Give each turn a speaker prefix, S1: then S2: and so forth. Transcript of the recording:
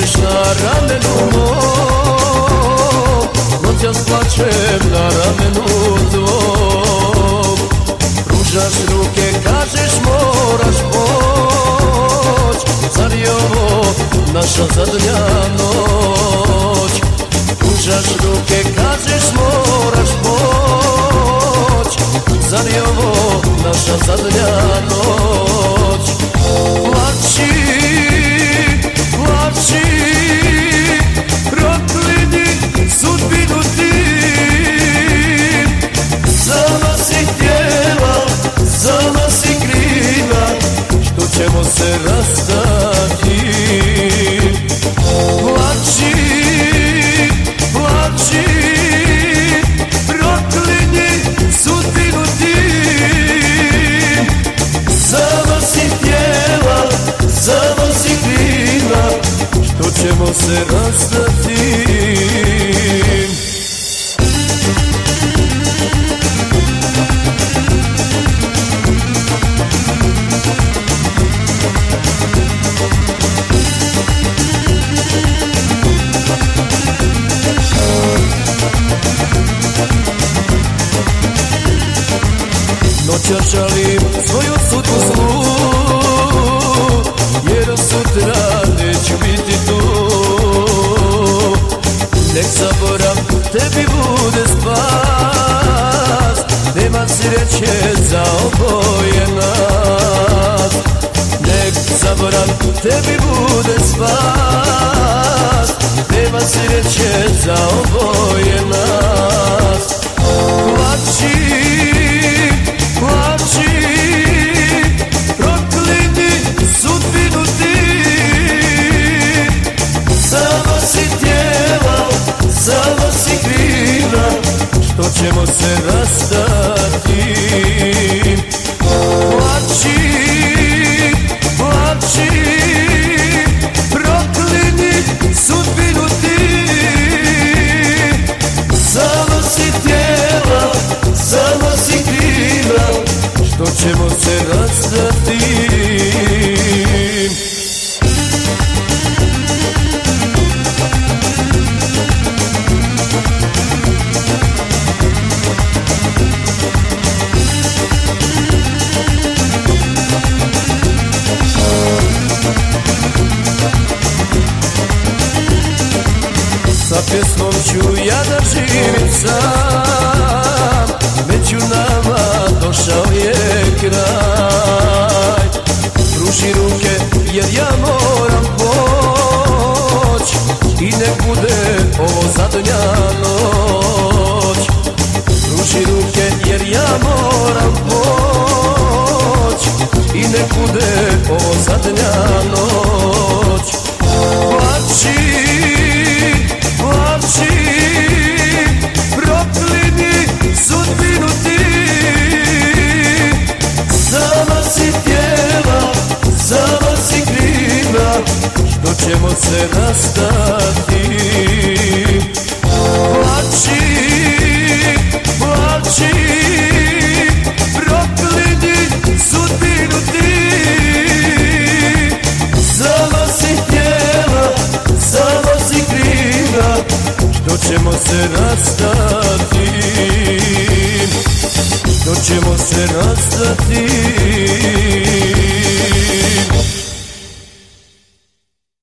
S1: nosiš na ramenu mom, noćas plačem na ramenu tvom. Pružaš ruke, kažeš moraš poć, zar je ovo naša zadnja noć? Pružaš ruke, kažeš moraš poć, zar je ovo naša zadnja noć? Plači, plači, proklini sudbinu ti. Sama si htjela, sama si kriva, što ćemo se rastati. Plači, plači, proklini sudbinu ti. Sama si htjela, sama si kriva, što ćemo se rastati. Noćas žalim svoju sudbu zlu, jer sutra neću biti tu. Nek zaborav, tebi bude spas, nema sreće za oboje nas. Nek zaborav, tebi bude spas, nema sreće za oboje nas. Plači, plači, proklini sudbinu ti. Sama si htjela, sama si kriva, što ćemo se rastati. Plači, plači, proklini sudbinu ti. Sama si htjela, sama si kriva, što ćemo se rastati. Sa pjesmom ću ja da živim sam, među nama došao je kraj. Pruži ruke jer ja moram poć, i nek bude ovo zadnja noć. Pruži ruke jer ja moram poć, i nek bude ovo zadnja noć. Plači, plači, proklini sudbinu ti. Sama si htjela, sama si kriva, što ćemo se rastati. Plači, plači, proklini sudbinu ti. Sama si htjela, sama si kriva, što ćemo se rastati. Što ćemo se rastati.